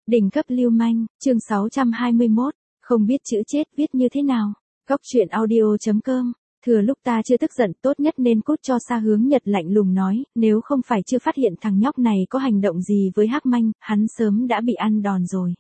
Đỉnh cấp lưu manh, chương 621, không biết chữ chết viết như thế nào. Góc truyện audio.com. Thừa lúc ta chưa tức giận, tốt nhất nên cút cho xa. Hướng Nhật lạnh lùng nói, nếu không phải chưa phát hiện thằng nhóc này có hành động gì với Hắc Manh, hắn sớm đã bị ăn đòn rồi.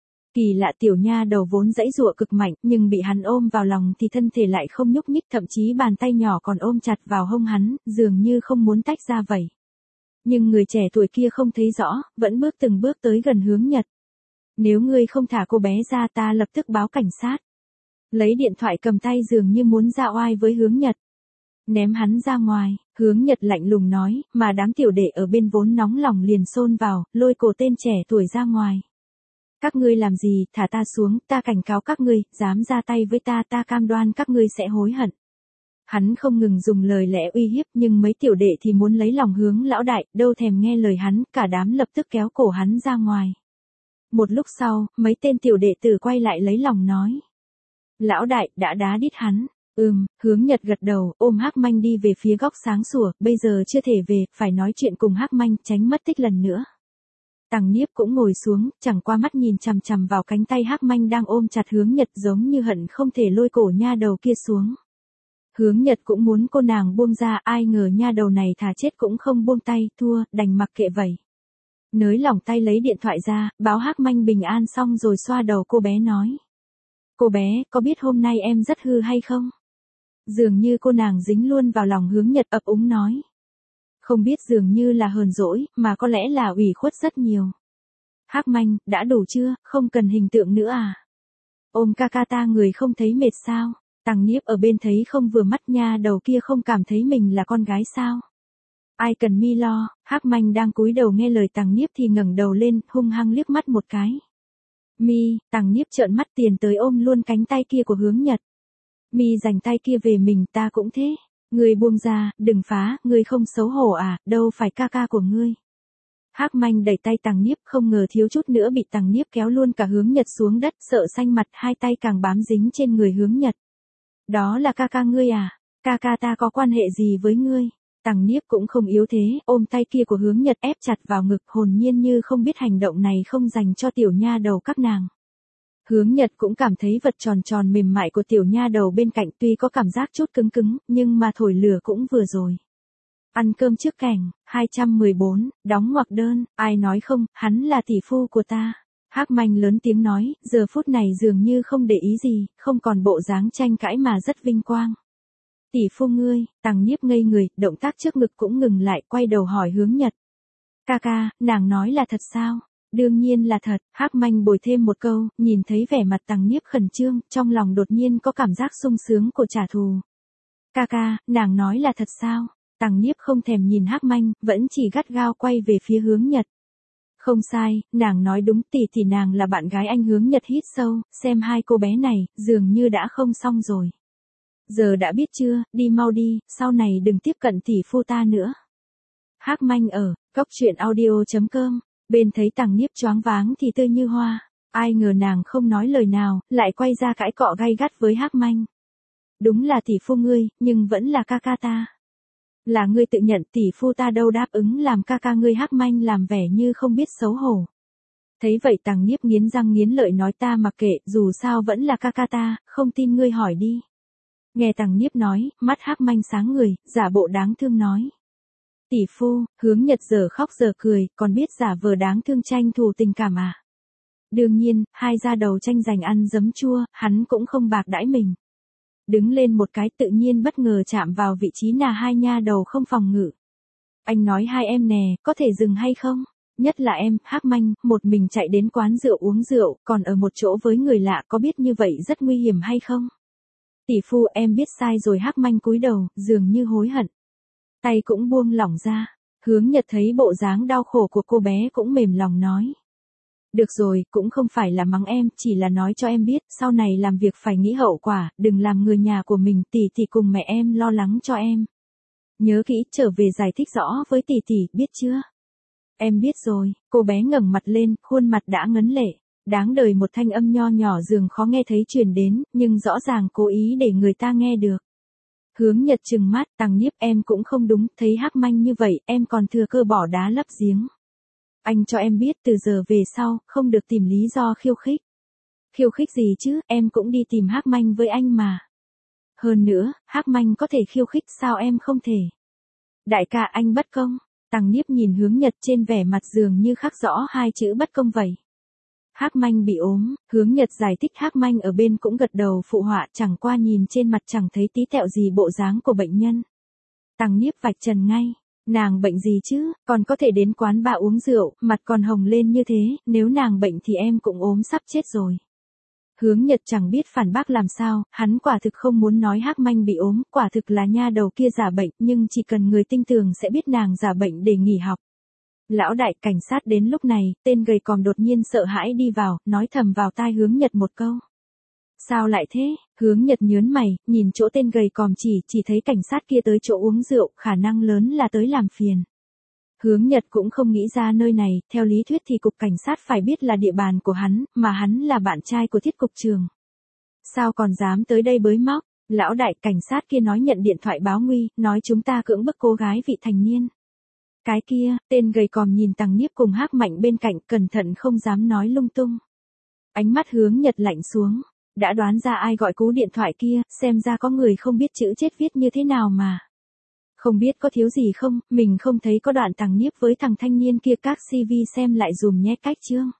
Kỳ lạ, tiểu nha đầu vốn giãy giụa cực mạnh, nhưng bị hắn ôm vào lòng thì thân thể lại không nhúc nhích, thậm chí bàn tay nhỏ còn ôm chặt vào hông hắn, dường như không muốn tách ra vậy. Nhưng người trẻ tuổi kia không thấy rõ, vẫn bước từng bước tới gần Hướng Nhật. Nếu ngươi không thả cô bé ra, ta lập tức báo cảnh sát. Lấy điện thoại cầm tay dường như muốn ra oai với Hướng Nhật. Ném hắn ra ngoài, Hướng Nhật lạnh lùng nói, mà đám tiểu đệ ở bên vốn nóng lòng liền xôn vào, lôi cổ tên trẻ tuổi ra ngoài. Các ngươi làm gì, thả ta xuống, ta cảnh cáo các ngươi, dám ra tay với ta, ta cam đoan các ngươi sẽ hối hận. Hắn không ngừng dùng lời lẽ uy hiếp, nhưng mấy tiểu đệ thì muốn lấy lòng Hướng lão đại, đâu thèm nghe lời hắn, cả đám lập tức kéo cổ hắn ra ngoài. Một lúc sau, mấy tên tiểu đệ tử quay lại lấy lòng nói. Lão đại, đã đá đít hắn. Hướng Nhật gật đầu, ôm Hắc Manh đi về phía góc sáng sủa, bây giờ chưa thể về, phải nói chuyện cùng Hắc Manh, tránh mất tích lần nữa. Tằng Niếp cũng ngồi xuống, chẳng qua mắt nhìn chằm chằm vào cánh tay Hắc Manh đang ôm chặt Hướng Nhật, giống như hận không thể lôi cổ nha đầu kia xuống. Hướng Nhật cũng muốn cô nàng buông ra, ai ngờ nha đầu này thà chết cũng không buông tay, thua, đành mặc kệ vậy. Nới lỏng tay lấy điện thoại ra, báo Hắc Manh bình an xong rồi xoa đầu cô bé nói. Cô bé, có biết hôm nay em rất hư hay không? Dường như cô nàng dính luôn vào lòng Hướng Nhật, ấp úng nói. Không biết, dường như là hờn dỗi, mà có lẽ là ủy khuất rất nhiều. Hắc Manh, đã đủ chưa, không cần hình tượng nữa à? Ôm ca ca ta, người không thấy mệt sao? Tằng Niếp ở bên thấy không vừa mắt, nha đầu kia không cảm thấy mình là con gái sao? Ai cần mi lo. Hắc Manh đang cúi đầu nghe lời Tằng Niếp thì ngẩng đầu lên, hung hăng liếc mắt một cái. Mi, Tằng Niếp trợn mắt tiền tới ôm luôn cánh tay kia của Hướng Nhật. Mi giành tay kia về mình, ta cũng thế. Ngươi buông ra, đừng phá, ngươi không xấu hổ à, đâu phải ca ca của ngươi. Hắc Manh đẩy tay Tằng Niếp, không ngờ thiếu chút nữa bị Tằng Niếp kéo luôn cả Hướng Nhật xuống đất, sợ xanh mặt, hai tay càng bám dính trên người Hướng Nhật. Đó là ca ca ngươi à? Ca ca ta có quan hệ gì với ngươi? Tằng Niếp cũng không yếu thế, ôm tay kia của Hướng Nhật ép chặt vào ngực, hồn nhiên như không biết hành động này không dành cho tiểu nha đầu các nàng. Hướng Nhật cũng cảm thấy vật tròn tròn mềm mại của tiểu nha đầu bên cạnh tuy có cảm giác chút cứng cứng, nhưng mà thổi lửa cũng vừa rồi. Ăn cơm trước cảnh, 214, đóng ngoặc đơn, ai nói không, hắn là tỷ phu của ta. Hắc Manh lớn tiếng nói, giờ phút này dường như không để ý gì, không còn bộ dáng tranh cãi mà rất vinh quang. Tỷ phu ngươi, Tằng Niếp ngây người, động tác trước ngực cũng ngừng lại, quay đầu hỏi Hướng Nhật. Ca ca, nàng nói là thật sao? Đương nhiên là thật. Hắc Manh bồi thêm một câu, nhìn thấy vẻ mặt Tằng Niếp khẩn trương, trong lòng đột nhiên có cảm giác sung sướng của trả thù. Ca ca, nàng nói là thật sao? Tằng Niếp không thèm nhìn Hắc Manh, vẫn chỉ gắt gao quay về phía Hướng Nhật. Không sai, nàng nói đúng, tỷ nàng là bạn gái anh. Hướng Nhật hít sâu, xem hai cô bé này, dường như đã không xong rồi. Giờ đã biết chưa, đi mau đi, sau này đừng tiếp cận tỷ phu ta nữa. Hắc Manh ở, góc truyện audio.com, bên thấy Tằng Niếp choáng váng thì tươi như hoa, ai ngờ nàng không nói lời nào, lại quay ra cãi cọ gay gắt với Hắc Manh. Đúng là tỷ phu ngươi, nhưng vẫn là ca ca ta. Là ngươi tự nhận, tỷ phu ta đâu đáp ứng làm ca ca ngươi. Hắc Manh làm vẻ như không biết xấu hổ. Thấy vậy Tằng Niếp nghiến răng nghiến lợi nói, ta mặc kệ, dù sao vẫn là ca ca ta, không tin ngươi hỏi đi. Nghe Tằng Niếp nói, mắt Hắc Manh sáng người, giả bộ đáng thương nói. Tỷ phu. Hướng Nhật giờ khóc giờ cười, còn biết giả vờ đáng thương tranh thủ tình cảm à? Đương nhiên, hai gia đầu tranh giành ăn giấm chua, hắn cũng không bạc đãi mình. Đứng lên một cái, tự nhiên bất ngờ chạm vào vị trí nà hai nha đầu không phòng ngự. Anh nói hai em nè, có thể dừng hay không? Nhất là em, Hắc Manh, một mình chạy đến quán rượu uống rượu, còn ở một chỗ với người lạ, có biết như vậy rất nguy hiểm hay không? Tỷ phu, em biết sai rồi. Hắc Manh cúi đầu, dường như hối hận. Tay cũng buông lỏng ra. Hướng Nhật thấy bộ dáng đau khổ của cô bé cũng mềm lòng nói. Được rồi, cũng không phải là mắng em, chỉ là nói cho em biết, sau này làm việc phải nghĩ hậu quả, đừng làm người nhà của mình, tỷ cùng mẹ em lo lắng cho em. Nhớ kỹ, trở về giải thích rõ với tỷ, biết chưa? Em biết rồi. Cô bé ngẩng mặt lên, khuôn mặt đã ngấn lệ. Đáng đời, một thanh âm nho nhỏ dường khó nghe thấy truyền đến, nhưng rõ ràng cố ý để người ta nghe được. Hướng Nhật trừng mắt, Tằng Niếp, em cũng không đúng, thấy Hắc Manh như vậy, em còn thừa cơ bỏ đá lấp giếng. Anh cho em biết từ giờ về sau, không được tìm lý do khiêu khích. Khiêu khích gì chứ, em cũng đi tìm Hắc Manh với anh mà. Hơn nữa, Hắc Manh có thể khiêu khích sao em không thể. Đại ca anh bất công. Tằng Niếp nhìn Hướng Nhật trên vẻ mặt dường như khắc rõ hai chữ bất công vậy. Hắc Manh bị ốm, Hướng Nhật giải thích Hắc Manh ở bên cũng gật đầu phụ họa, chẳng qua nhìn trên mặt chẳng thấy tí tẹo gì bộ dáng của bệnh nhân. Tằng Niếp vạch trần ngay, nàng bệnh gì chứ, còn có thể đến quán bar uống rượu, mặt còn hồng lên như thế, nếu nàng bệnh thì em cũng ốm sắp chết rồi. Hướng Nhật chẳng biết phản bác làm sao, hắn quả thực không muốn nói Hắc Manh bị ốm, quả thực là nha đầu kia giả bệnh, nhưng chỉ cần người tinh tường sẽ biết nàng giả bệnh để nghỉ học. Lão đại cảnh sát đến lúc này, tên gầy còm đột nhiên sợ hãi đi vào, nói thầm vào tai Hướng Nhật một câu. Sao lại thế? Hướng Nhật nhớn mày, nhìn chỗ tên gầy còm chỉ thấy cảnh sát kia tới chỗ uống rượu, khả năng lớn là tới làm phiền. Hướng Nhật cũng không nghĩ ra nơi này, theo lý thuyết thì cục cảnh sát phải biết là địa bàn của hắn, mà hắn là bạn trai của Thiết cục trưởng. Sao còn dám tới đây bới móc? Lão đại cảnh sát kia nói nhận điện thoại báo nguy, nói chúng ta cưỡng bức cô gái vị thành niên. Cái kia, tên gầy còm nhìn Tằng Niếp cùng Hắc Mạnh bên cạnh, cẩn thận không dám nói lung tung. Ánh mắt Hướng Nhật lạnh xuống, đã đoán ra ai gọi cú điện thoại kia, xem ra có người không biết chữ chết viết như thế nào mà. Không biết có thiếu gì không, mình không thấy có đoạn Tằng Niếp với thằng thanh niên kia các CV xem lại dùm nhé cách chương.